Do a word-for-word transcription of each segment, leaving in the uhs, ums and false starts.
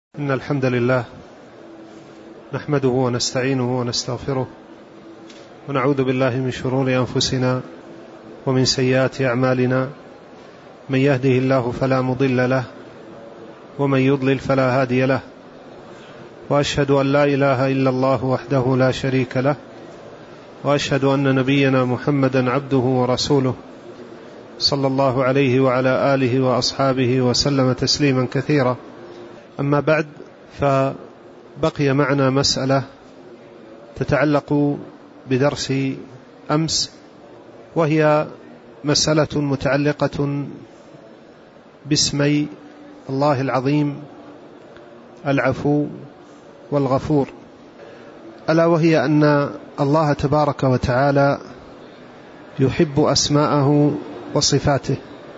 إن الحمد لله نحمده ونستعينه ونستغفره ونعوذ بالله من شرور أنفسنا ومن سيئات أعمالنا. من يهده الله فلا مضل له ومن يضلل فلا هادي له، وأشهد أن لا إله إلا الله وحده لا شريك له، وأشهد أن نبينا محمدا عبده ورسوله صلى الله عليه وعلى آله وأصحابه وسلم تسليما كثيرا. أما بعد، فبقي معنا مسألة تتعلق بدرس أمس، وهي مسألة متعلقة باسمي الله العظيم العفو والغفور، ألا وهي أن الله تبارك وتعالى يحب أسماءه وصفاته،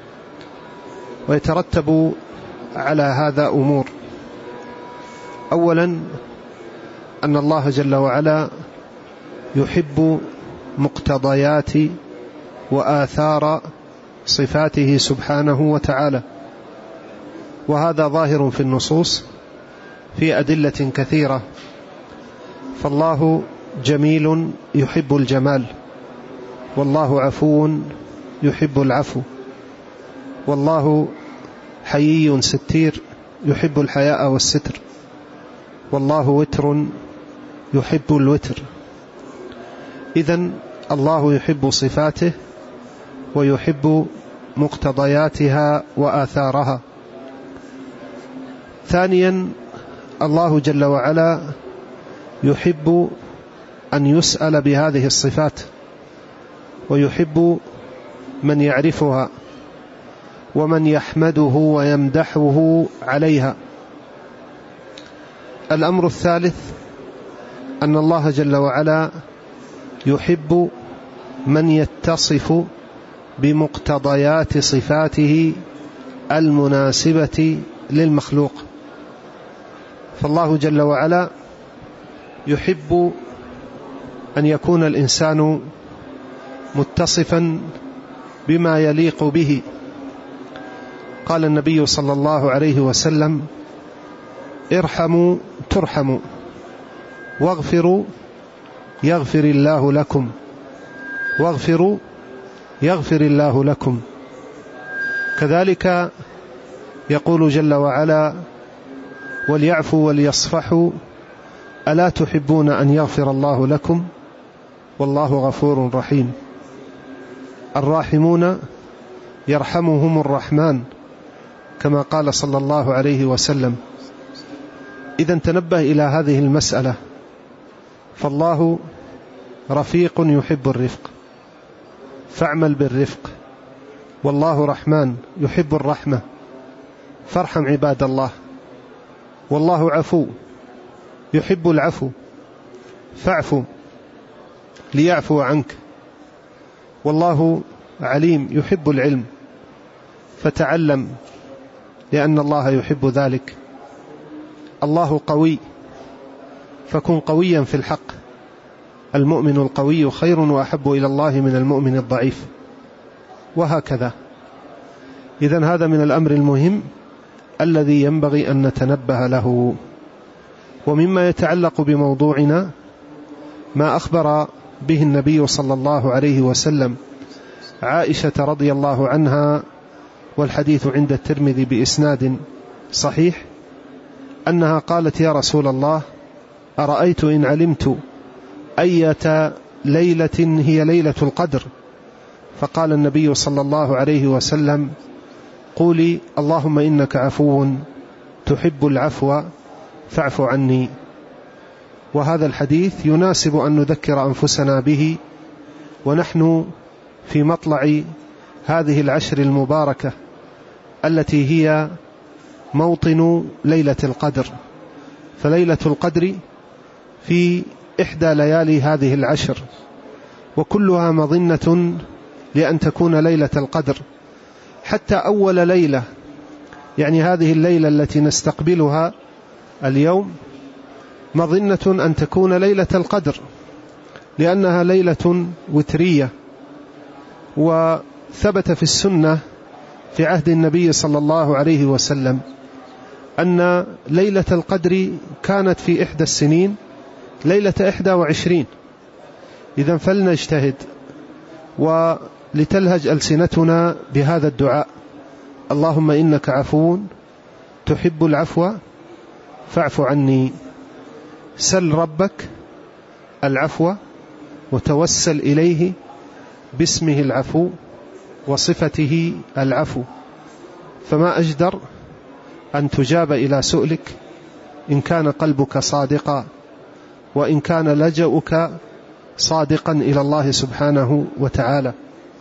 ويترتب على هذا أمور. أولا، أن الله جل وعلا يحب مقتضيات وآثار صفاته سبحانه وتعالى، وهذا ظاهر في النصوص في أدلة كثيرة. فالله جميل يحب الجمال، والله عفو يحب العفو، والله حيي ستير يحب الحياء والستر، والله وتر يحب الوتر. إذن الله يحب صفاته ويحب مقتضياتها وآثارها. ثانيا، الله جل وعلا يحب أن يسأل بهذه الصفات، ويحب من يعرفها ومن يحمده ويمدحه عليها. الأمر الثالث، أن الله جل وعلا يحب من يتصف بمقتضيات صفاته المناسبة للمخلوق. فالله جل وعلا يحب أن يكون الإنسان متصفا بما يليق به. قال النبي صلى الله عليه وسلم: ارحموا ترحموا، واغفروا يغفر الله لكم، واغفروا يغفر الله لكم. كذلك يقول جل وعلا: وليعفوا وليصفحوا ألا تحبون أن يغفر الله لكم والله غفور رحيم. الراحمون يرحمهم الرحمن، كما قال صلى الله عليه وسلم. إذن تنبه إلى هذه المسألة، فالله رفيق يحب الرفق، فاعمل بالرفق. والله رحمن يحب الرحمة، فارحم عباد الله. والله عفو يحب العفو، فاعفو ليعفو عنك. والله عليم يحب العلم، فتعلم لأن الله يحب ذلك. الله قوي، فكن قويا في الحق. المؤمن القوي خير وأحب إلى الله من المؤمن الضعيف، وهكذا. إذن هذا من الأمر المهم الذي ينبغي أن نتنبه له. ومما يتعلق بموضوعنا ما أخبر به النبي صلى الله عليه وسلم عائشة رضي الله عنها، والحديث عند الترمذي بإسناد صحيح، أنها قالت: يا رسول الله، أرأيت إن علمت أية ليلة هي ليلة القدر؟ فقال النبي صلى الله عليه وسلم: قولي اللهم إنك عفو تحب العفو فاعف عني. وهذا الحديث يناسب أن نذكر أنفسنا به، ونحن في مطلع هذه العشر المباركة التي هي موطن ليلة القدر. فليلة القدر في إحدى ليالي هذه العشر، وكلها مظنة لأن تكون ليلة القدر. حتى أول ليلة، يعني هذه الليلة التي نستقبلها اليوم، مظنة أن تكون ليلة القدر، لأنها ليلة وترية. وثبت في السنة في عهد النبي صلى الله عليه وسلم أن ليلة القدر كانت في إحدى السنين ليلة إحدى وعشرين. إذن فلنجتهد ولتلهج ألسنتنا بهذا الدعاء: اللهم إنك عفو تحب العفو فاعف عني. سل ربك العفو وتوسل إليه باسمه العفو وصفته العفو، فما أجدر أن تجاب إلى سؤلك إن كان قلبك صادقا، وإن كان لجأك صادقا إلى الله سبحانه وتعالى.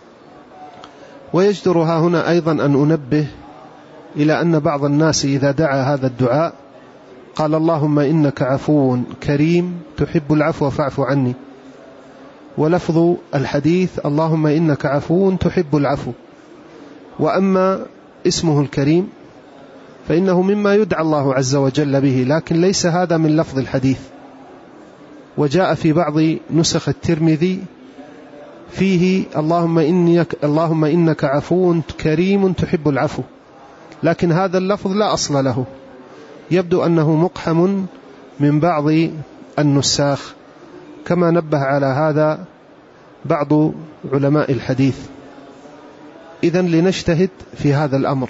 ويجدرها هنا أيضا أن أنبه إلى أن بعض الناس إذا دعا هذا الدعاء قال: اللهم إنك عفو كريم تحب العفو فاعف عني. ولفظ الحديث: اللهم إنك عفو تحب العفو. وأما اسمه الكريم فإنه مما يدعى الله عز وجل به، لكن ليس هذا من لفظ الحديث. وجاء في بعض نسخ الترمذي فيه: اللهم إنك, اللهم إنك عفو كريم تحب العفو، لكن هذا اللفظ لا أصل له، يبدو أنه مقحم من بعض النساخ، كما نبه على هذا بعض علماء الحديث. إذن لنجتهد في هذا الأمر.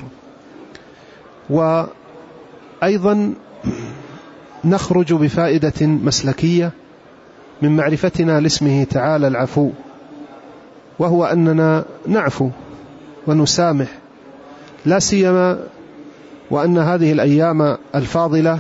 وأيضا نخرج بفائدة مسلكية من معرفتنا لاسمه تعالى العفو، وهو أننا نعفو ونسامح، لا سيما وأن هذه الأيام الفاضلة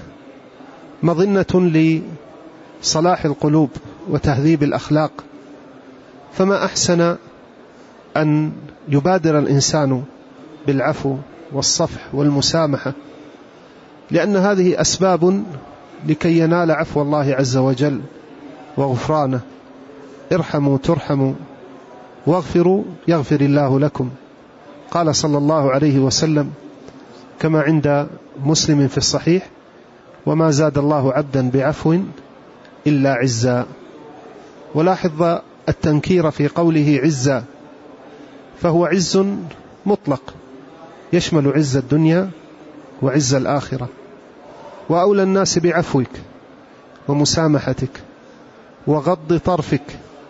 مظنة لصلاح القلوب وتهذيب الأخلاق، فما أحسن أن يبادر الإنسان بالعفو والصفح والمسامحة، لأن هذه أسباب لكي ينال عفو الله عز وجل وغفرانه. ارحموا ترحموا واغفروا يغفر الله لكم. قال صلى الله عليه وسلم كما عند مسلم في الصحيح: وما زاد الله عبدا بعفو إلا عزا. ولاحظ التنكير في قوله عزا، فهو عز مطلق يشمل عز الدنيا وعز الآخرة. وأولى الناس بعفوك ومسامحتك وغض طرفك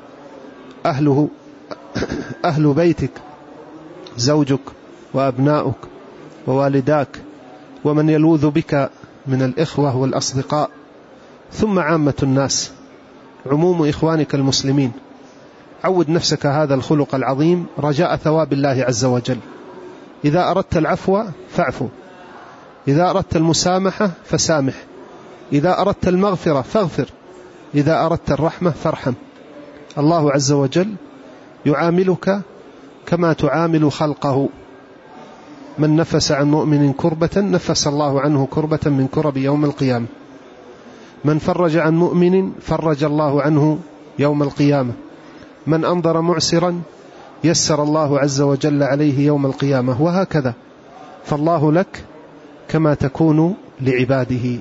أهله أهل بيتك، زوجك وأبناؤك ووالداك ومن يلوذ بك من الإخوة والأصدقاء، ثم عامة الناس، عموم إخوانك المسلمين. عود نفسك هذا الخلق العظيم رجاء ثواب الله عز وجل. إذا أردت العفو فاعفو، إذا أردت المسامحة فسامح، إذا أردت المغفرة فاغفر، إذا أردت الرحمة فارحم. الله عز وجل يعاملك كما تعامل خلقه. من نفس عن مؤمن كربة نفس الله عنه كربة من كرب يوم القيامة. من فرج عن مؤمن فرج الله عنه يوم القيامة. من أنظر معسرا يسر الله عز وجل عليه يوم القيامة، وهكذا. فالله لك كما تكون لعباده.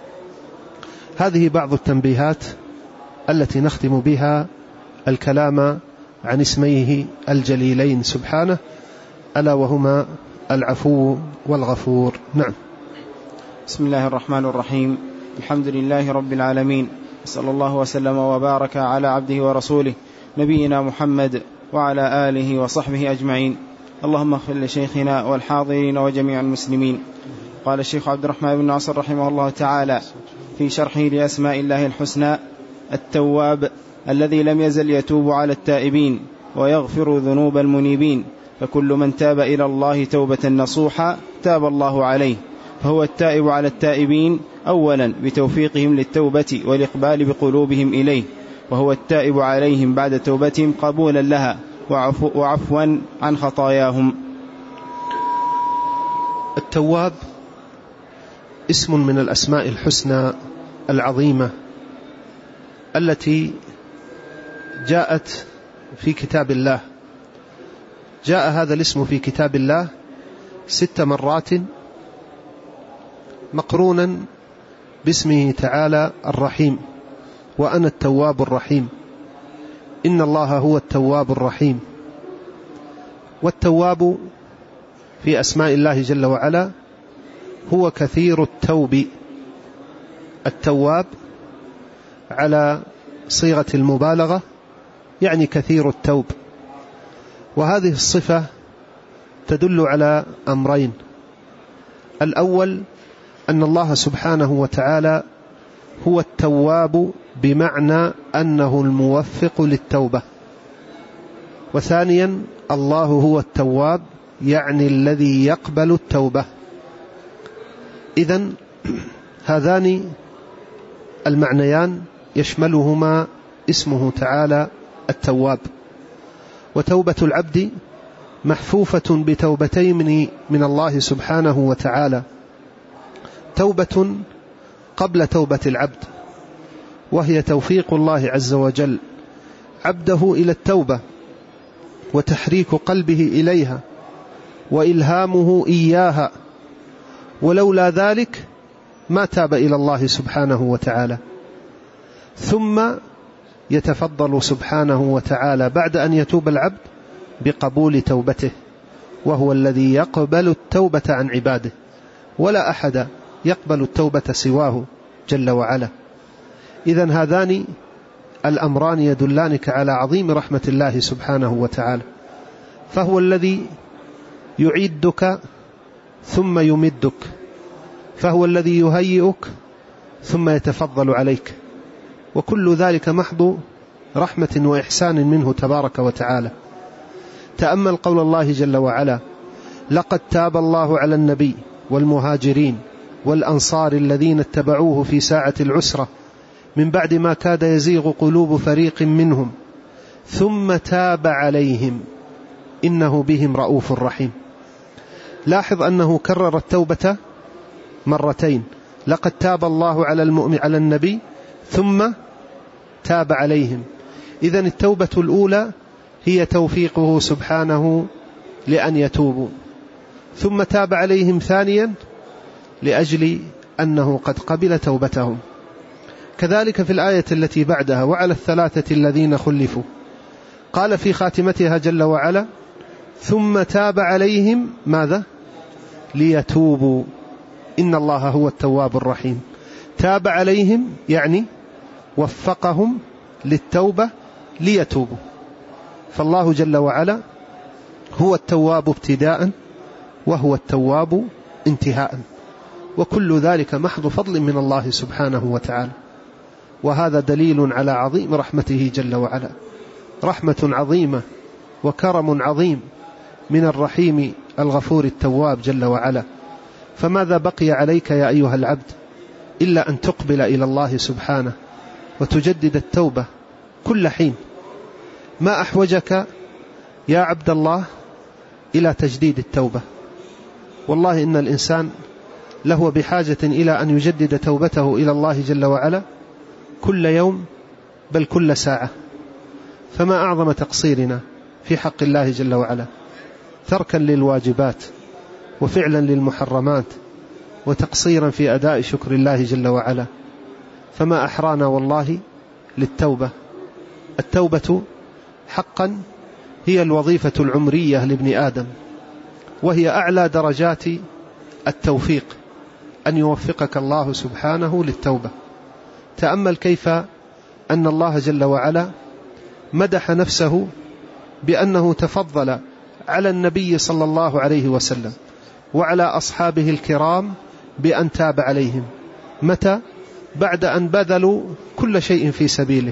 هذه بعض التنبيهات التي نختم بها الكلام عن اسميه الجليلين سبحانه، ألا وهما العفو والغفور. نعم. بسم الله الرحمن الرحيم. الحمد لله رب العالمين، صلى الله وسلم وبارك على عبده ورسوله نبينا محمد وعلى آله وصحبه أجمعين. اللهم اغفر لشيخنا والحاضرين وجميع المسلمين. قال الشيخ عبد الرحمن بن ناصر رحمه الله تعالى في شرحه لأسماء الله الحسنى: التواب الذي لم يزل يتوب على التائبين ويغفر ذنوب المنيبين، فكل من تاب إلى الله توبة نصوحا تاب الله عليه، فهو التائب على التائبين أولا بتوفيقهم للتوبة والإقبال بقلوبهم إليه، وهو التائب عليهم بعد توبتهم قبولا لها وعفو وعفوا عن خطاياهم. التواب اسم من الأسماء الحسنى العظيمة التي جاءت في كتاب الله. جاء هذا الاسم في كتاب الله ست مرات مقرونا باسمه تعالى الرحيم: وأنا التواب الرحيم، إن الله هو التواب الرحيم. والتواب في أسماء الله جل وعلا هو كثير التوب. التواب على صيغة المبالغة يعني كثير التوب، وهذه الصفة تدل على أمرين. الأول أن الله سبحانه وتعالى هو التواب بمعنى أنه الموفق للتوبة، وثانيا الله هو التواب يعني الذي يقبل التوبة. إذن هذان المعنيان يشملهما اسمه تعالى التواب. وتوبة العبد محفوفة بتوبتين من الله سبحانه وتعالى: توبة قبل توبة العبد، وهي توفيق الله عز وجل عبده إلى التوبة وتحريك قلبه إليها وإلهامه إياها، ولولا ذلك ما تاب إلى الله سبحانه وتعالى. ثم يتفضل سبحانه وتعالى بعد أن يتوب العبد بقبول توبته، وهو الذي يقبل التوبة عن عباده، ولا أحد يقبل التوبة سواه جل وعلا. إذن هذان الأمران يدلانك على عظيم رحمة الله سبحانه وتعالى، فهو الذي يعيدك ثم يمدك، فهو الذي يهيئك ثم يتفضل عليك، وكل ذلك محض رحمة وإحسان منه تبارك وتعالى. تأمل قول الله جل وعلا: لقد تاب الله على النبي والمهاجرين والأنصار الذين اتبعوه في ساعة العسرة من بعد ما كاد يزيغ قلوب فريق منهم ثم تاب عليهم إنه بهم رؤوف رحيم. لاحظ أنه كرر التوبة مرتين: لقد تاب الله على المؤمن على النبي ثم تاب عليهم. إذن التوبة الأولى هي توفيقه سبحانه لأن يتوبوا، ثم تاب عليهم ثانيا لأجل أنه قد قبل توبتهم. كذلك في الآية التي بعدها: وعلى الثلاثة الذين خلفوا، قال في خاتمتها جل وعلا: ثم تاب عليهم ماذا؟ ليتوبوا إن الله هو التواب الرحيم. تاب عليهم يعني وفقهم للتوبة ليتوبوا. فالله جل وعلا هو التواب ابتداء وهو التواب انتهاء، وكل ذلك محض فضل من الله سبحانه وتعالى. وهذا دليل على عظيم رحمته جل وعلا، رحمة عظيمة وكرم عظيم من الرحيم الغفور التواب جل وعلا. فماذا بقي عليك يا أيها العبد إلا أن تقبل إلى الله سبحانه وتجدد التوبة كل حين. ما أحوجك يا عبد الله إلى تجديد التوبة؟ والله إن الإنسان له بحاجة إلى أن يجدد توبته إلى الله جل وعلا كل يوم بل كل ساعة. فما أعظم تقصيرنا في حق الله جل وعلا، تركا للواجبات وفعلا للمحرمات وتقصيرا في أداء شكر الله جل وعلا. فما أحرانا والله للتوبة. التوبة حقا هي الوظيفة العمرية لابن آدم، وهي أعلى درجات التوفيق، أن يوفقك الله سبحانه للتوبة. تأمل كيف أن الله جل وعلا مدح نفسه بأنه تفضل على النبي صلى الله عليه وسلم وعلى أصحابه الكرام بأن تاب عليهم. متى؟ بعد أن بذلوا كل شيء في سبيله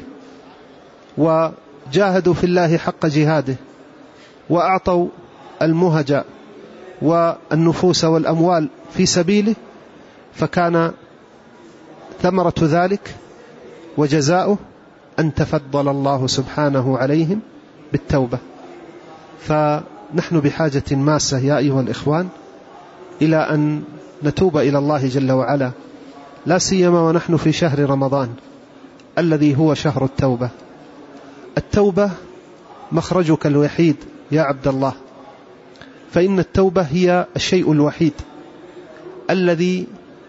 وجاهدوا في الله حق جهاده وأعطوا المهج والنفوس والأموال في سبيله، فكان ثمرة ذلك وجزاؤه أن تفضل الله سبحانه عليهم بالتوبة. فنحن بحاجة ماسة يا أيها الإخوان إلى أن نتوب إلى الله جل وعلا، لا سيما ونحن في شهر رمضان الذي هو شهر التوبة. التوبة مخرجك الوحيد يا عبد الله، فإن التوبة هي الشيء الوحيد الذي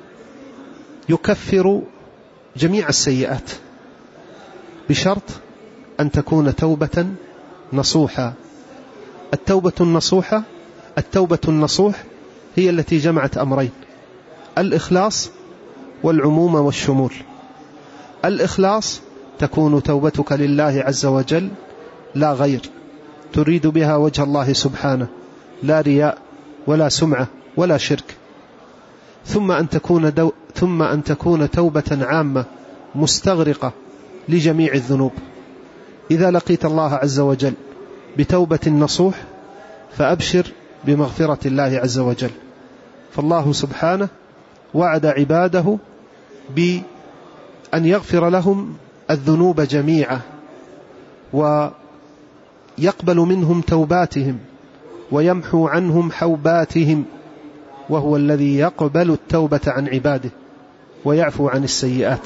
يكفر جميع السيئات، بشرط أن تكون توبة نصوحة. التوبة النصوحة التوبة النصوح هي التي جمعت أمرين: الإخلاص والعموم والشمول. الإخلاص تكون توبتك لله عز وجل لا غير، تريد بها وجه الله سبحانه، لا رياء ولا سمعة ولا شرك. ثم أن تكون, دو ثم أن تكون توبة عامة مستغرقة لجميع الذنوب. إذا لقيت الله عز وجل بتوبة نصوح فأبشر بمغفرة الله عز وجل. فالله سبحانه وعد عباده بأن يغفر لهم الذنوب جميعا ويقبل منهم توباتهم ويمحو عنهم حوباتهم، وهو الذي يقبل التوبة عن عباده ويعفو عن السيئات.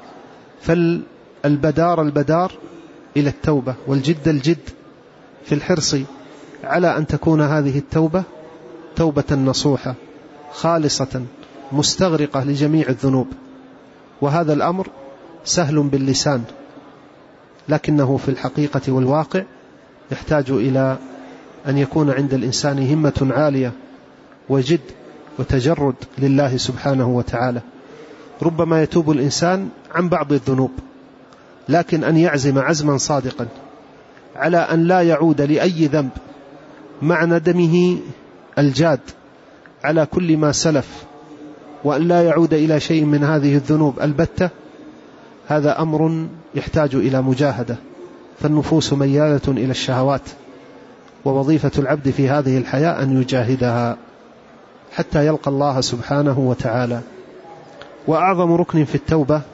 فالبدار البدار إلى التوبة، والجد الجد في الحرص على أن تكون هذه التوبة توبة نصوحة خالصة مستغرقة لجميع الذنوب. وهذا الأمر سهل باللسان، لكنه في الحقيقة والواقع يحتاج إلى أن يكون عند الإنسان همة عالية وجد وتجرد لله سبحانه وتعالى. ربما يتوب الإنسان عن بعض الذنوب، لكن أن يعزم عزما صادقا على أن لا يعود لأي ذنب مع ندمه الجاد على كل ما سلف، وأن لا يعود إلى شيء من هذه الذنوب البتة، هذا أمر يحتاج إلى مجاهدة. فالنفوس ميالة إلى الشهوات، ووظيفة العبد في هذه الحياة أن يجاهدها حتى يلقى الله سبحانه وتعالى. وأعظم ركن في التوبة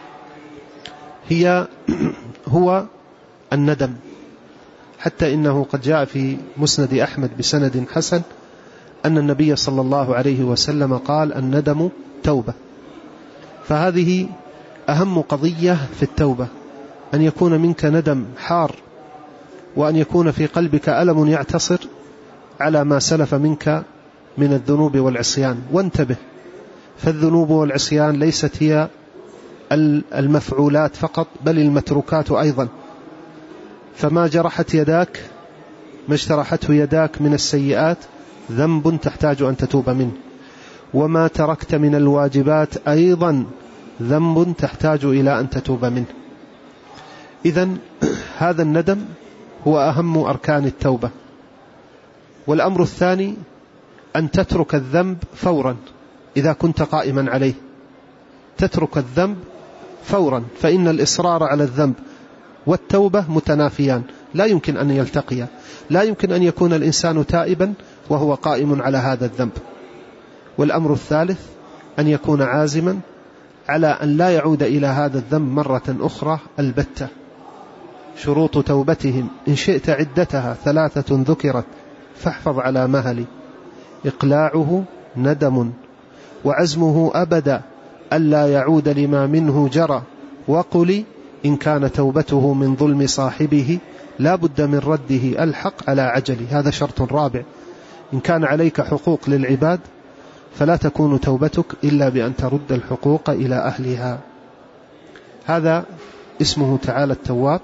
هي هو الندم، حتى إنه قد جاء في مسند أحمد بسند حسن أن النبي صلى الله عليه وسلم قال: الندم توبة. فهذه أهم قضية في التوبة، أن يكون منك ندم حار، وأن يكون في قلبك ألم يعتصر على ما سلف منك من الذنوب والعصيان. وانتبه، فالذنوب والعصيان ليست هي المفعولات فقط، بل المتروكات أيضا. فما جرحت يداك ما اجترحته يداك من السيئات ذنب تحتاج أن تتوب منه، وما تركت من الواجبات أيضا ذنب تحتاج إلى أن تتوب منه. إذن هذا الندم هو أهم أركان التوبة. والأمر الثاني أن تترك الذنب فورا إذا كنت قائما عليه، تترك الذنب فورا، فإن الإصرار على الذنب والتوبة متنافيان، لا يمكن أن يلتقيا. لا يمكن أن يكون الإنسان تائبا وهو قائم على هذا الذنب. والأمر الثالث أن يكون عازما على أن لا يعود إلى هذا الذنب مرة أخرى البتة. شروط توبتهم إن شئت عدتها ثلاثة ذكرت فاحفظ على مهل: إقلاعه ندم، وعزمه أبدا ألا يعود لما منه جرى، وقل إن كان توبته من ظلم صاحبه لا بد من رده الحق على عجل. هذا شرط رابع: إن كان عليك حقوق للعباد فلا تكون توبتك إلا بأن ترد الحقوق إلى أهلها. هذا اسمه تعالى التواب،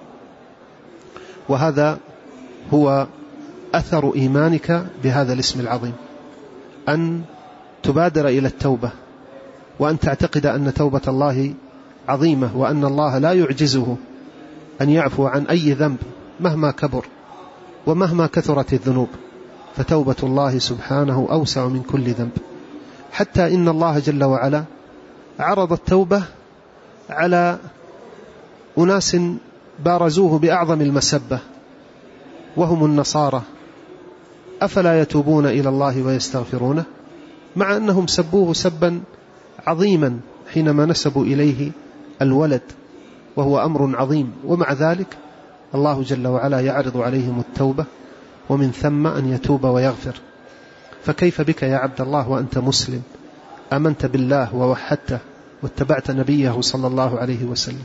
وهذا هو أثر إيمانك بهذا الاسم العظيم، أن تبادر إلى التوبة، وأن تعتقد أن توبة الله عظيمة، وأن الله لا يعجزه أن يعفو عن أي ذنب مهما كبر ومهما كثرت الذنوب. فتوبة الله سبحانه أوسع من كل ذنب، حتى إن الله جل وعلا عرض التوبة على أناس بارزوه بأعظم المسبة، وهم النصارى. أفلا يتوبون إلى الله ويستغفرونه؟ مع أنهم سبوه سبا عظيما حينما نسبوا إليه الولد، وهو أمر عظيم، ومع ذلك الله جل وعلا يعرض عليهم التوبة، ومن ثم أن يتوب ويغفر. فكيف بك يا عبد الله وأنت مسلم آمنت بالله ووحدته واتبعت نبيه صلى الله عليه وسلم؟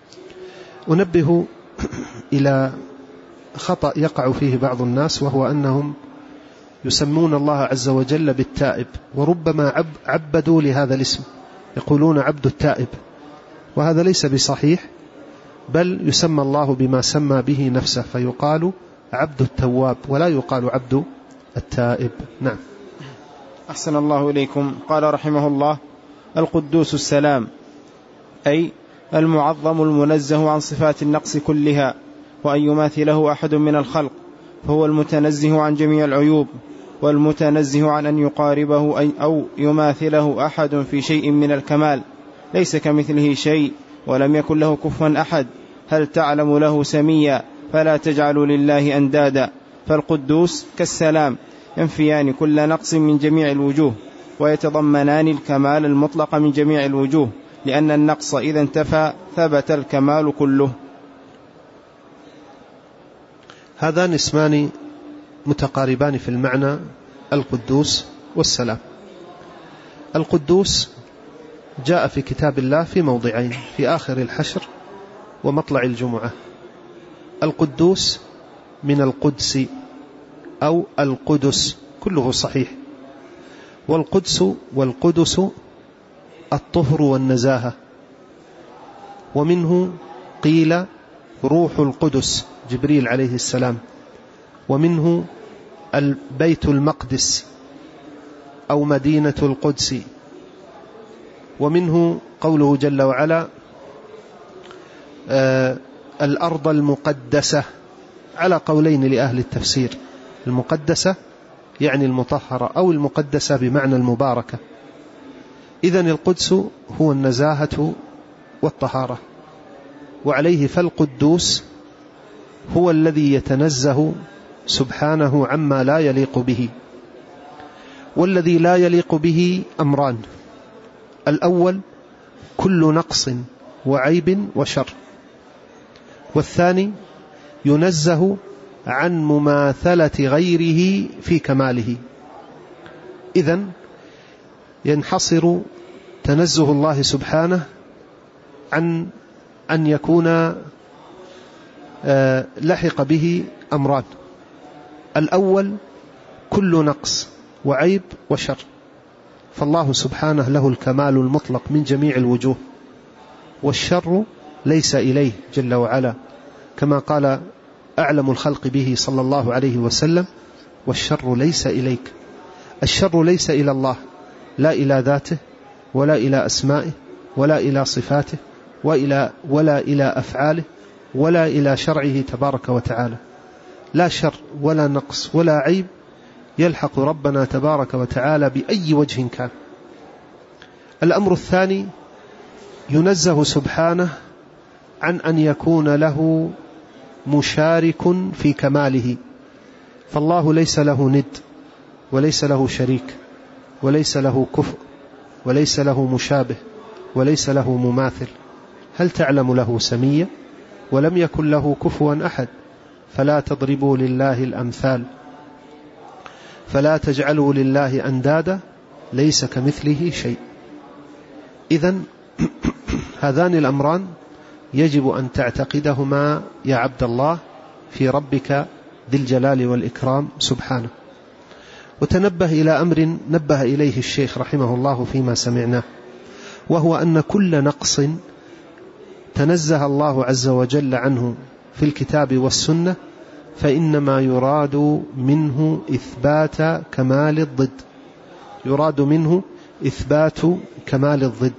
أنبه إلى خطأ يقع فيه بعض الناس، وهو أنهم يسمون الله عز وجل بالتائب، وربما عبدوا لهذا الاسم، يقولون عبد التائب، وهذا ليس بصحيح، بل يسمى الله بما سمى به نفسه، فيقال عبد التواب ولا يقال عبد التائب. نعم. أحسن الله إليكم. قال رحمه الله: القدوس السلام، أي المعظم المنزه عن صفات النقص كلها، وأن يماثله أحد من الخلق، فهو المتنزه عن جميع العيوب، والمتنزه عن أن يقاربه أو يماثله أحد في شيء من الكمال، ليس كمثله شيء ولم يكن له كفوا أحد. هل تعلم له سميا، فلا تجعلوا لله أندادا. فالقدوس كالسلام ينفيان كل نقص من جميع الوجوه، ويتضمنان الكمال المطلق من جميع الوجوه، لأن النقص إذا انتفى ثبت الكمال كله. هذان اسمان متقاربان في المعنى، القدوس والسلام. القدوس جاء في كتاب الله في موضعين، في آخر الحشر ومطلع الجمعة. القدوس من القدس أو القدس كله صحيح، والقدس والقدس الطهر والنزاهة، ومنه قيل روح القدس جبريل عليه السلام، ومنه البيت المقدس أو مدينة القدس، ومنه قوله جل وعلا آه الأرض المقدسة، على قولين لأهل التفسير، المقدسة يعني المطهرة أو المقدسة بمعنى المباركة. إذن القدس هو النزاهة والطهارة، وعليه فالقدوس هو الذي يتنزه سبحانه عما لا يليق به. والذي لا يليق به أمران: الأول كل نقص وعيب وشر، والثاني ينزه عن مماثلة غيره في كماله. إذن ينحصر تنزه الله سبحانه عن أن يكون لحق به أمران: الأول كل نقص وعيب وشر، فالله سبحانه له الكمال المطلق من جميع الوجوه، والشر ليس إليه جل وعلا، كما قال أعلم الخلق به صلى الله عليه وسلم: والشر ليس إليك. الشر ليس إلى الله، لا إلى ذاته ولا إلى أسمائه ولا إلى صفاته وإلى ولا إلى أفعاله ولا إلى شرعه تبارك وتعالى. لا شر ولا نقص ولا عيب يلحق ربنا تبارك وتعالى بأي وجه كان. الأمر الثاني ينزه سبحانه عن أن يكون له مشارك في كماله، فالله ليس له ند وليس له شريك وليس له كفء وليس له مشابه وليس له مماثل. هل تعلم له سميا، ولم يكن له كفوا أحد. فلا تضربوا لله الأمثال، فلا تجعلوا لله أندادا، ليس كمثله شيء. إذن هذان الأمران يجب أن تعتقدهما يا عبد الله في ربك ذي الجلال والإكرام سبحانه. وتنبه إلى أمر نبه إليه الشيخ رحمه الله فيما سمعناه، وهو أن كل نقص تنزه الله عز وجل عنه في الكتاب والسنة فإنما يراد منه إثبات كمال الضد، يراد منه إثبات كمال الضد.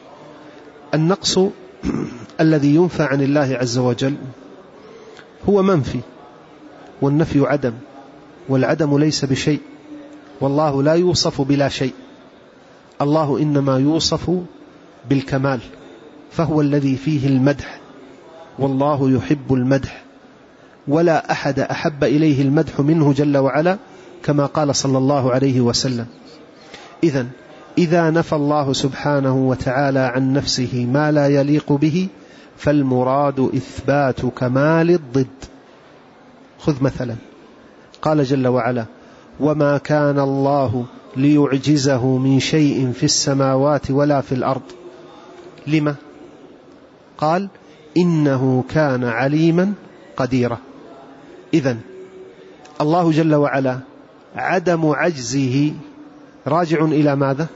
النقص الذي ينفى عن الله عز وجل هو منفي، والنفي عدم، والعدم ليس بشيء، والله لا يوصف بلا شيء. الله إنما يوصف بالكمال، فهو الذي فيه المدح، والله يحب المدح، ولا أحد أحب إليه المدح منه جل وعلا، كما قال صلى الله عليه وسلم. إذن إذا نفى الله سبحانه وتعالى عن نفسه ما لا يليق به فالمراد إثبات كمال الضد. خذ مثلا قال جل وعلا: وما كان الله ليعجزه من شيء في السماوات ولا في الأرض. لما؟ قال: إنه كان عليما قديرا. إذن الله جل وعلا عدم عجزه راجع إلى ماذا؟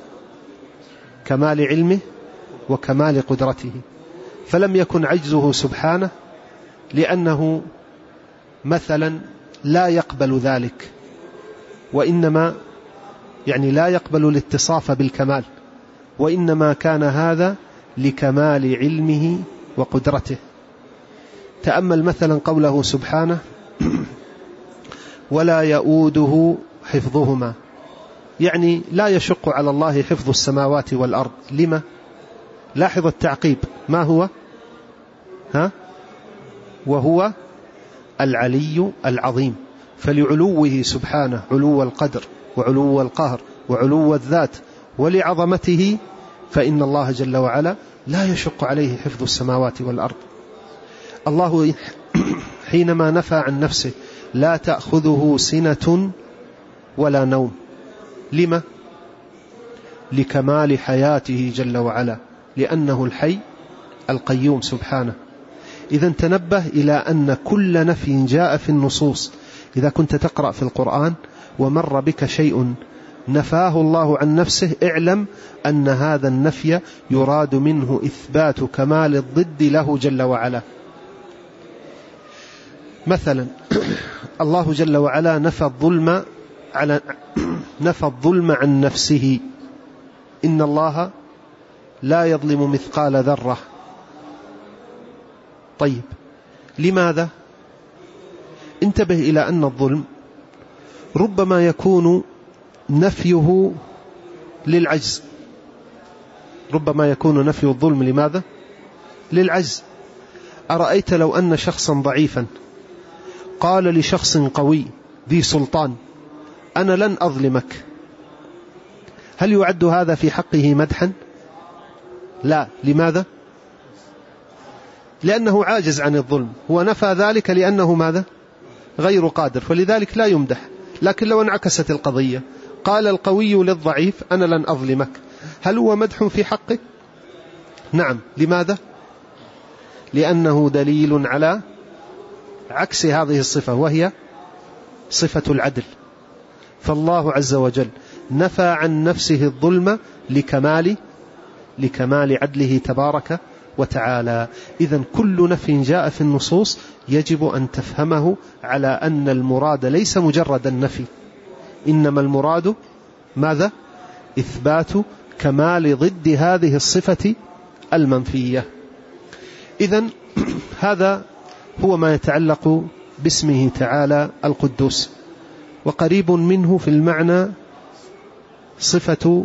كمال علمه وكمال قدرته. فلم يكن عجزه سبحانه لأنه مثلا لا يقبل ذلك، وإنما يعني لا يقبل الاتصاف بالكمال، وإنما كان هذا لكمال علمه وقدرته. تأمل مثلا قوله سبحانه ولا يؤوده حفظهما، يعني لا يشق على الله حفظ السماوات والأرض. لما؟ لاحظ التعقيب، ما هو؟ ها؟ وهو العلي العظيم. فلعلوه سبحانه علو القدر وعلو القهر وعلو الذات ولعظمته، فإن الله جل وعلا لا يشق عليه حفظ السماوات والأرض. الله حينما نفى عن نفسه لا تأخذه سنة ولا نوم، لما؟ لكمال حياته جل وعلا، لأنه الحي القيوم سبحانه. إذا تنبه إلى أن كل نفي جاء في النصوص، إذا كنت تقرأ في القرآن ومر بك شيء نفاه الله عن نفسه، اعلم أن هذا النفي يراد منه إثبات كمال الضد له جل وعلا. مثلا الله جل وعلا نفى الظلم على نفى الظلم عن نفسه، إن الله لا يظلم مثقال ذرة. طيب لماذا؟ انتبه إلى أن الظلم ربما يكون نفيه للعجز، ربما يكون نفي الظلم لماذا؟ للعجز. أرأيت لو أن شخصا ضعيفا قال لشخص قوي ذي سلطان أنا لن أظلمك، هل يعد هذا في حقه مدحا؟ لا. لماذا؟ لأنه عاجز عن الظلم، هو نفى ذلك لأنه ماذا؟ غير قادر، فلذلك لا يمدح. لكن لو انعكست القضية قال القوي للضعيف أنا لن أظلمك، هل هو مدح في حقه؟ نعم. لماذا؟ لأنه دليل على عكس هذه الصفة، وهي صفة العدل. فالله عز وجل نفى عن نفسه الظلم لكمال لكمال عدله تبارك وتعالى. إذن كل نفي جاء في النصوص يجب أن تفهمه على أن المراد ليس مجرد النفي، إنما المراد ماذا؟ إثبات كمال ضد هذه الصفة المنفية. إذن هذا هو ما يتعلق باسمه تعالى القدوس. وقريب منه في المعنى صفة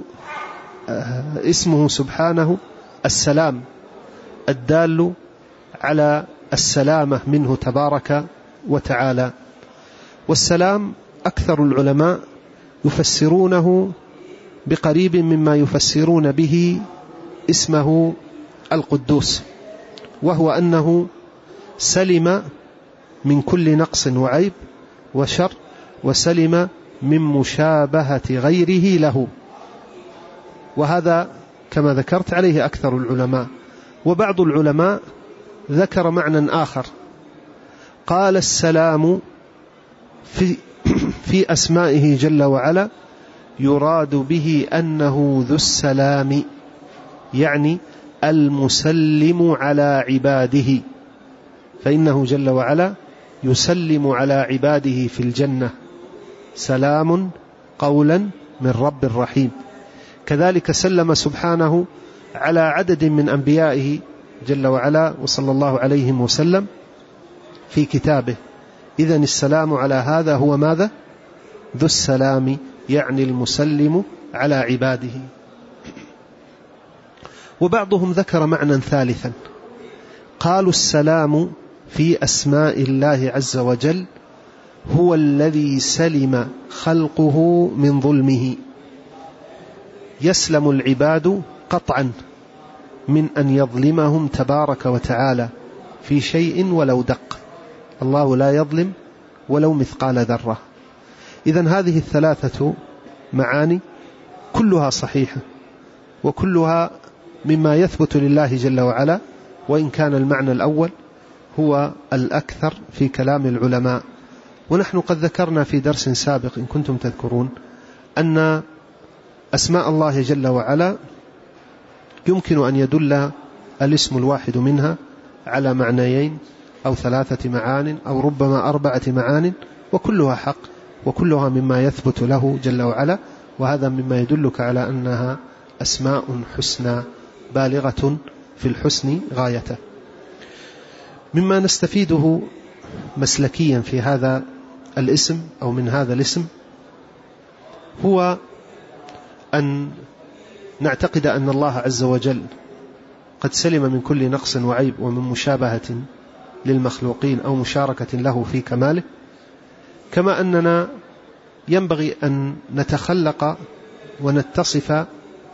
اسمه سبحانه السلام، الدال على السلامة منه تبارك وتعالى. والسلام أكثر العلماء يفسرونه بقريب مما يفسرون به اسمه القدوس، وهو أنه سلم من كل نقص وعيب وشر، وسلم من مشابهة غيره له. وهذا كما ذكرت عليه أكثر العلماء. وبعض العلماء ذكر معنى آخر، قال السلام في, في أسمائه جل وعلا يراد به أنه ذو السلام، يعني المسلم على عباده، فإنه جل وعلا يسلم على عباده في الجنة، سلام قولا من رب رحيم. كذلك سلم سبحانه على عدد من أنبيائه جل وعلا وصلى الله عليهم وسلم في كتابه. إذن السلام على هذا هو ماذا؟ ذو السلام، يعني المسلم على عباده. وبعضهم ذكر معنى ثالثا، قالوا السلام في أسماء الله عز وجل هو الذي سلم خلقه من ظلمه، يسلم العباد قطعا من أن يظلمهم تبارك وتعالى في شيء ولو دق. الله لا يظلم ولو مثقال ذرة. إذن هذه الثلاثة معاني كلها صحيحة، وكلها مما يثبت لله جل وعلا، وإن كان المعنى الأول هو الأكثر في كلام العلماء. ونحن قد ذكرنا في درس سابق إن كنتم تذكرون أن أسماء الله جل وعلا يمكن أن يدل الاسم الواحد منها على معنيين أو ثلاثة معان أو ربما أربعة معان، وكلها حق وكلها مما يثبت له جل وعلا، وهذا مما يدلك على أنها أسماء حسنى بالغة في الحسن غايته. مما نستفيده مسلكيا في هذا الاسم أو من هذا الاسم هو أن نعتقد أن الله عز وجل قد سلم من كل نقص وعيب ومن مشابهة للمخلوقين أو مشاركة له في كماله، كما أننا ينبغي أن نتخلق ونتصف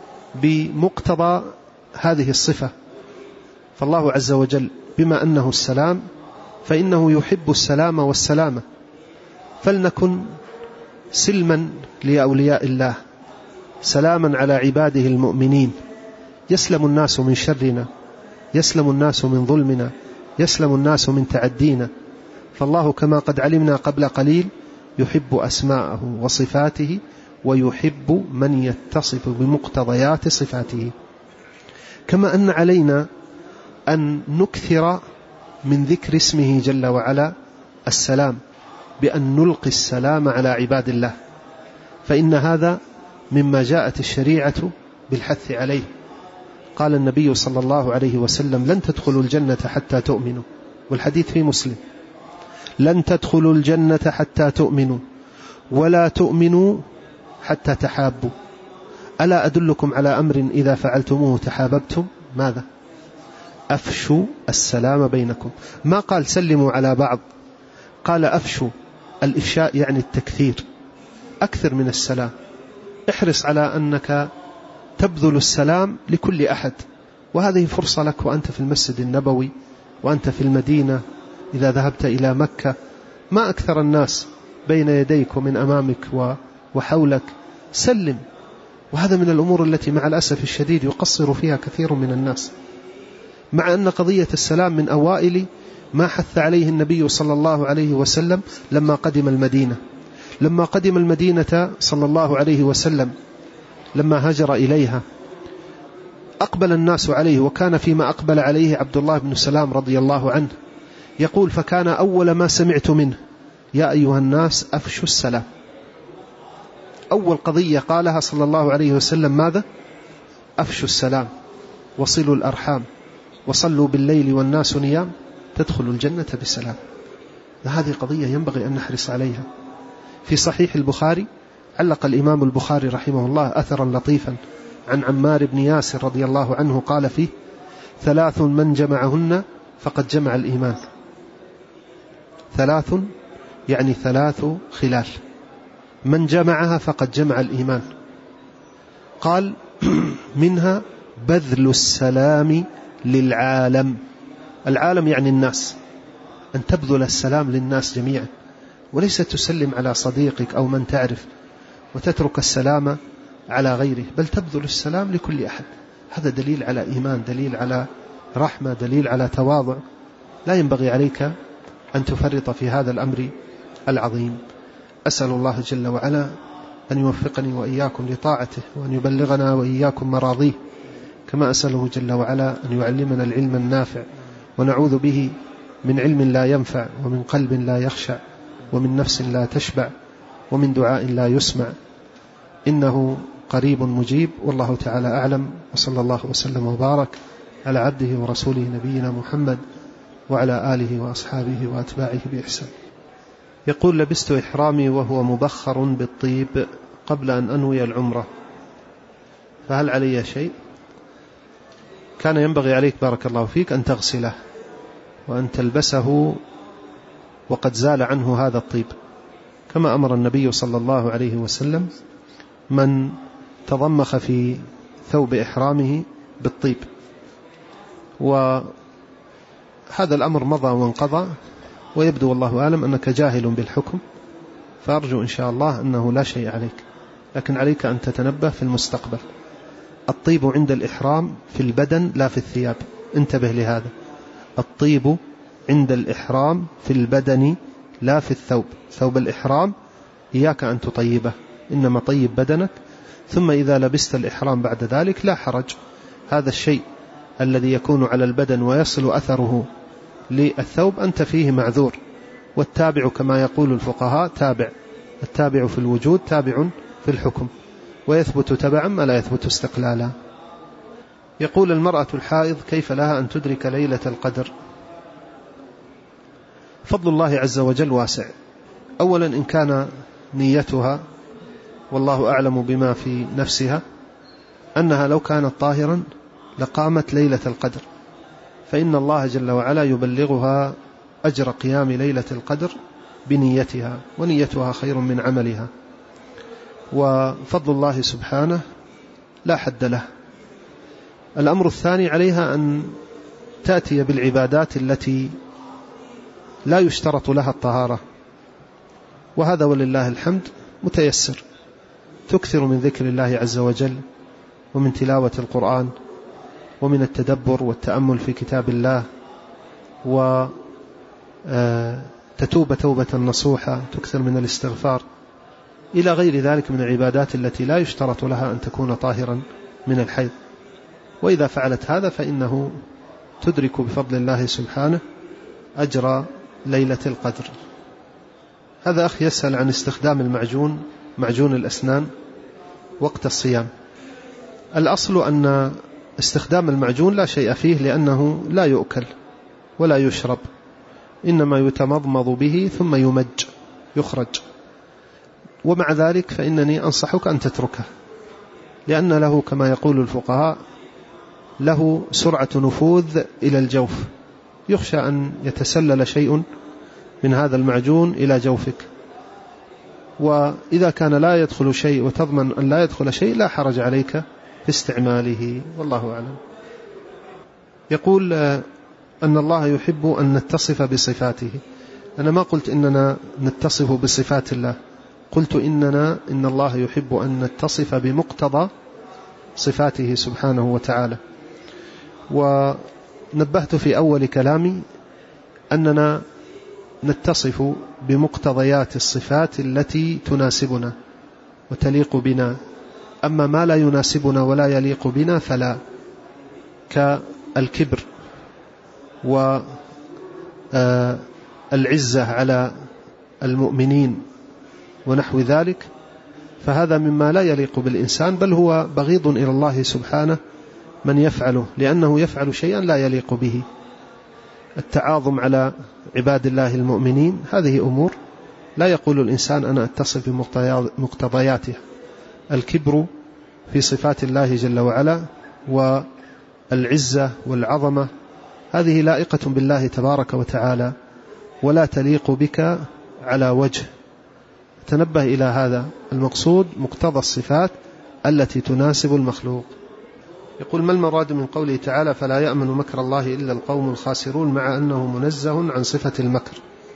بمقتضى هذه الصفة. فالله عز وجل بما أنه السلام فإنه يحب السلام والسلامة، فلنكن سلما لأولياء الله، سلاما على عباده المؤمنين، يسلم الناس من شرنا، يسلم الناس من ظلمنا، يسلم الناس من تعدينا. فالله كما قد علمنا قبل قليل يحب أسماءه وصفاته ويحب من يتصف بمقتضيات صفاته. كما أن علينا أن نكثر من ذكر اسمه جل وعلا السلام، بأن نلقي السلام على عباد الله، فإن هذا مما جاءت الشريعة بالحث عليه. قال النبي صلى الله عليه وسلم: لن تدخلوا الجنة حتى تؤمنوا، والحديث في مسلم: لن تدخلوا الجنة حتى تؤمنوا ولا تؤمنوا حتى تحابوا، ألا أدلكم على أمر إذا فعلتموه تحاببتم؟ ماذا؟ أفشوا السلام بينكم. ما قال سلموا على بعض، قال أفشوا. الإفشاء يعني التكثير، أكثر من السلام، احرص على أنك تبذل السلام لكل أحد، وهذه فرصة لك وأنت في المسجد النبوي وأنت في المدينة. إذا ذهبت إلى مكة ما أكثر الناس بين يديك ومن أمامك وحولك، سلم. وهذا من الأمور التي مع الأسف الشديد يقصر فيها كثير من الناس، مع أن قضية السلام من أوائل ما حث عليه النبي صلى الله عليه وسلم لما قدم المدينة. لما قدم المدينة صلى الله عليه وسلم، لما هاجر إليها، أقبل الناس عليه، وكان فيما أقبل عليه عبد الله بن سلام رضي الله عنه يقول: فكان أول ما سمعت منه يا أيها الناس أفشوا السلام. أول قضية قالها صلى الله عليه وسلم ماذا؟ أفشوا السلام وصلوا الأرحام وصلوا بالليل والناس نيام تدخلوا الجنة بسلام. هذه قضية ينبغي أن نحرص عليها. في صحيح البخاري علق الإمام البخاري رحمه الله أثرا لطيفا عن عمار بن ياسر رضي الله عنه قال فيه: ثلاث من جمعهن فقد جمع الإيمان. ثلاث يعني ثلاث خلال، من جمعها فقد جمع الإيمان. قال: منها بذل السلام للعالم. العالم يعني الناس، أن تبذل السلام للناس جميعا، وليس تسلم على صديقك أو من تعرف وتترك السلام على غيره، بل تبذل السلام لكل أحد. هذا دليل على إيمان، دليل على رحمة، دليل على تواضع. لا ينبغي عليك أن تفرط في هذا الأمر العظيم. أسأل الله جل وعلا أن يوفقني وإياكم لطاعته، وأن يبلغنا وإياكم مراضيه، كما أسأله جل وعلا أن يعلمنا العلم النافع، ونعوذ به من علم لا ينفع، ومن قلب لا يخشع، ومن نفس لا تشبع، ومن دعاء لا يسمع، إنه قريب مجيب. والله تعالى أعلم، وصلى الله وسلم وبارك على عبده ورسوله نبينا محمد وعلى آله وأصحابه وأتباعه بإحسان. يقول: لبست إحرامي وهو مبخر بالطيب قبل أن أنوي العمرة، فهل علي شيء؟ كان ينبغي عليك بارك الله فيك أن تغسله وأن تلبسه وقد زال عنه هذا الطيب، كما أمر النبي صلى الله عليه وسلم من تضمخ في ثوب إحرامه بالطيب. وهذا الأمر مضى وانقضى، ويبدو والله أعلم أنك جاهل بالحكم، فأرجو إن شاء الله أنه لا شيء عليك، لكن عليك أن تتنبه في المستقبل. الطيب عند الإحرام في البدن لا في الثياب، انتبه لهذا. الطيب عند الإحرام في البدن لا في الثوب. ثوب الإحرام إياك أن تطيبه، إنما طيب بدنك، ثم إذا لبست الإحرام بعد ذلك لا حرج. هذا الشيء الذي يكون على البدن ويصل أثره للثوب أنت فيه معذور. والتابع كما يقول الفقهاء تابع، التابع في الوجود تابع في الحكم، ويثبت تبعا ما لا يثبت استقلالا. يقول: المرأة الحائض كيف لها أن تدرك ليلة القدر؟ فضل الله عز وجل واسع. أولا إن كان نيتها، والله أعلم بما في نفسها، أنها لو كانت طاهرا لقامت ليلة القدر، فإن الله جل وعلا يبلغها أجر قيام ليلة القدر بنيتها، ونيتها خير من عملها. وفضل الله سبحانه لا حد له. الأمر الثاني عليها أن تأتي بالعبادات التي لا يشترط لها الطهارة، وهذا ولله الحمد متيسر. تكثر من ذكر الله عز وجل، ومن تلاوة القرآن، ومن التدبر والتأمل في كتاب الله، وتتوب توبة نصوحة، تكثر من الاستغفار، إلى غير ذلك من العبادات التي لا يشترط لها أن تكون طاهرا من الحيض. وإذا فعلت هذا فإنه تدرك بفضل الله سبحانه أجر ليلة القدر. هذا أخ يسأل عن استخدام المعجون، معجون الأسنان، وقت الصيام. الأصل أن استخدام المعجون لا شيء فيه، لأنه لا يؤكل ولا يشرب، إنما يتمضمض به ثم يمج يخرج. ومع ذلك فإنني أنصحك أن تتركه، لأن له كما يقول الفقهاء له سرعة نفوذ إلى الجوف، يخشى أن يتسلل شيء من هذا المعجون إلى جوفك. وإذا كان لا يدخل شيء وتضمن أن لا يدخل شيء لا حرج عليك في استعماله، والله أعلم. يقول أن الله يحب أن نتصف بصفاته. أنا ما قلت إننا نتصف بصفات الله، قلت إننا إن الله يحب أن نتصف بمقتضى صفاته سبحانه وتعالى. ونبهت في أول كلامي أننا نتصف بمقتضيات الصفات التي تناسبنا وتليق بنا، أما ما لا يناسبنا ولا يليق بنا فلا، كالكبر والعزة على المؤمنين ونحو ذلك، فهذا مما لا يليق بالإنسان، بل هو بغيض إلى الله سبحانه من يفعله، لأنه يفعل شيئا لا يليق به. التعاظم على عباد الله المؤمنين هذه أمور لا يقول الإنسان أنا أتصف بمقتضياتها. الكبر في صفات الله جل وعلا والعزة والعظمة هذه لائقة بالله تبارك وتعالى، ولا تليق بك على وجه. تنبه إلى هذا. المقصود مقتضى الصفات التي تناسب المخلوق. يقول: ما المراد من قوله تعالى فلا يأمن مكر الله إلا القوم الخاسرون، مع أنه منزه عن صفة المكر؟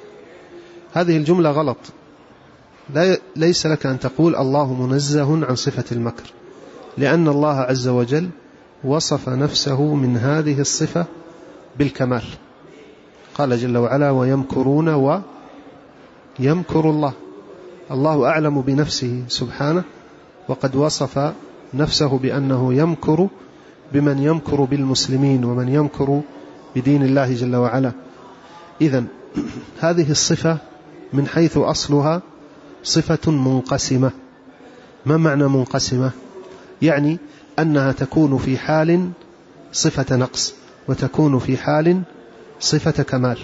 هذه الجملة غلط. لا ليس لك أن تقول الله منزه عن صفة المكر، لأن الله عز وجل وصف نفسه من هذه الصفة بالكمال. قال جل وعلا: ويمكرون ويمكر الله. الله أعلم بنفسه سبحانه، وقد وصف نفسه بأنه يمكر بمن يمكر بالمسلمين ومن يمكر بدين الله جل وعلا. إذن هذه الصفة من حيث أصلها صفة منقسمة. ما معنى منقسمة؟ يعني أنها تكون في حال صفة نقص، وتكون في حال صفة كمال.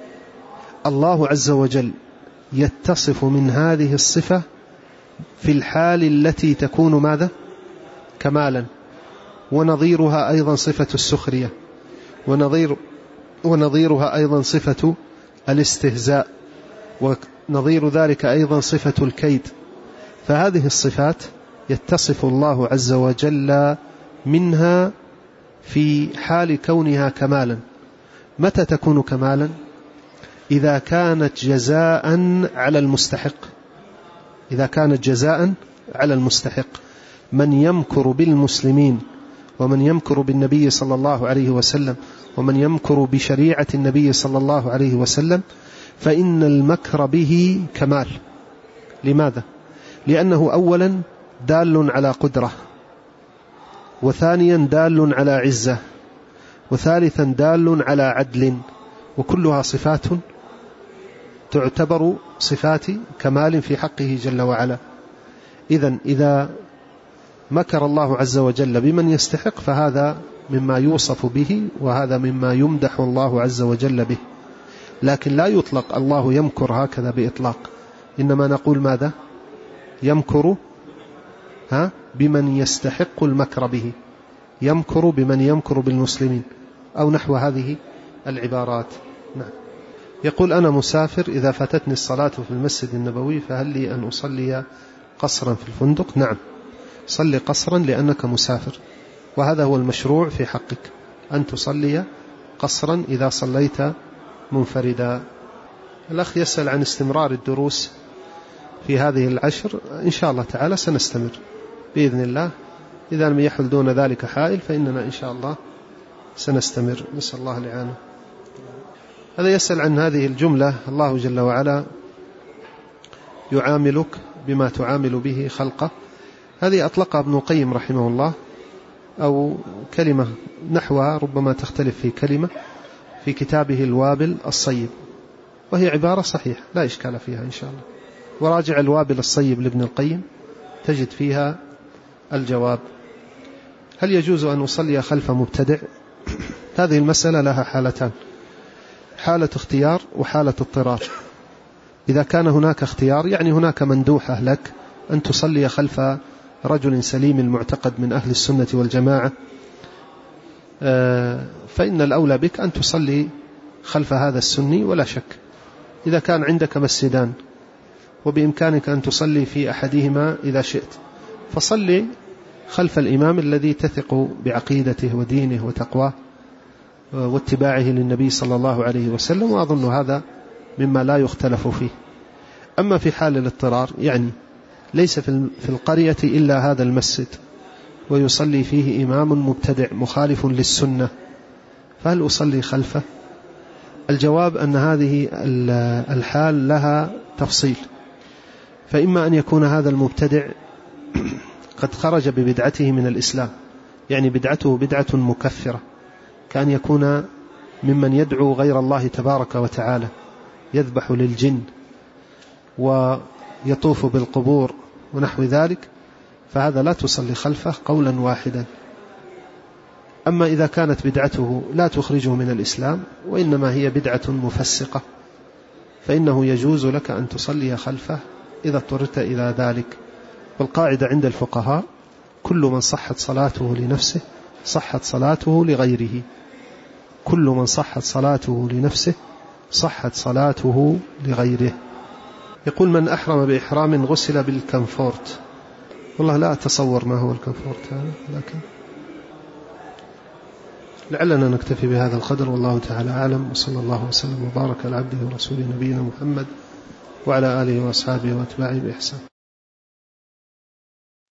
الله عز وجل يتصف من هذه الصفة في الحال التي تكون ماذا؟ كمالا. ونظيرها أيضا صفة السخرية، ونظير ونظيرها أيضا صفة الاستهزاء، ونظير ذلك أيضا صفة الكيد. فهذه الصفات يتصف الله عز وجل منها في حال كونها كمالا. متى تكون كمالا؟ إذا كانت جزاء على المستحق. إذا كانت جزاء على المستحق. من يمكر بالمسلمين ومن يمكر بالنبي صلى الله عليه وسلم ومن يمكر بشريعة النبي صلى الله عليه وسلم فإن المكر به كمال. لماذا؟ لأنه أولا دال على قدرة، وثانيا دال على عزة، وثالثا دال على عدل، وكلها صفات تعتبر صفات كمال في حقه جل وعلا. إذن إذا مكر الله عز وجل بمن يستحق فهذا مما يوصف به، وهذا مما يمدح الله عز وجل به، لكن لا يطلق الله يمكر هكذا بإطلاق، إنما نقول ماذا؟ يمكر ها بمن يستحق المكر به، يمكر بمن يمكر بالمسلمين، أو نحو هذه العبارات. نعم. يقول أنا مسافر، إذا فاتتني الصلاة في المسجد النبوي فهل لي أن أصلي قصرا في الفندق؟ نعم، صلي قصرا لأنك مسافر، وهذا هو المشروع في حقك، أن تصلي قصرا إذا صليت منفردا. الأخ يسأل عن استمرار الدروس في هذه العشر. إن شاء الله تعالى سنستمر بإذن الله، إذا لم يحل دون ذلك حائل فإننا إن شاء الله سنستمر، نسأل الله الإعانة. هذا يسأل عن هذه الجملة: الله جل وعلا يعاملك بما تعامل به خلقه. هذه أطلقها ابن القيم رحمه الله، أو كلمة نحوها ربما تختلف في كلمة، في كتابه الوابل الصيب، وهي عبارة صحيحة لا إشكال فيها إن شاء الله، وراجع الوابل الصيب لابن القيم تجد فيها الجواب. هل يجوز أن أصلي خلف مبتدع؟ هذه المسألة لها حالتان: حالة اختيار وحالة اضطرار. إذا كان هناك اختيار يعني هناك مندوحة لك أن تصلي خلف رجل سليم المعتقد من أهل السنة والجماعة، فإن الأولى بك أن تصلي خلف هذا السني ولا شك. إذا كان عندك مسجدان وبإمكانك أن تصلي في أحدهما إذا شئت، فصلي خلف الإمام الذي تثق بعقيدته ودينه وتقواه واتباعه للنبي صلى الله عليه وسلم، وأظن هذا مما لا يختلف فيه. أما في حال الاضطرار، يعني ليس في القرية إلا هذا المسجد ويصلي فيه إمام مبتدع مخالف للسنة، فهل أصلي خلفه؟ الجواب أن هذه الحال لها تفصيل، فإما أن يكون هذا المبتدع قد خرج ببدعته من الإسلام، يعني بدعته بدعة مكفرة، كأن يكون ممن يدعو غير الله تبارك وتعالى، يذبح للجن ويطوف بالقبور ونحو ذلك، فهذا لا تصلي خلفه قولا واحدا. أما إذا كانت بدعته لا تخرجه من الإسلام وإنما هي بدعة مفسقة، فإنه يجوز لك أن تصلي خلفه إذا اضطررت إلى ذلك. والقاعدة عند الفقهاء: كل من صحت صلاته لنفسه صحت صلاته لغيره، كل من صحت صلاته لنفسه صحت صلاته لغيره. يقول: من أحرم بإحرام غسل بالكنفورت. والله لا أتصور ما هو الكنفورت هذا، لكن لعلنا نكتفي بهذا القدر، والله تعالى أعلم، وصلى الله وسلم وبارك على عبده ورسوله نبينا محمد وعلى آله وأصحابه وأتباعه بإحسان.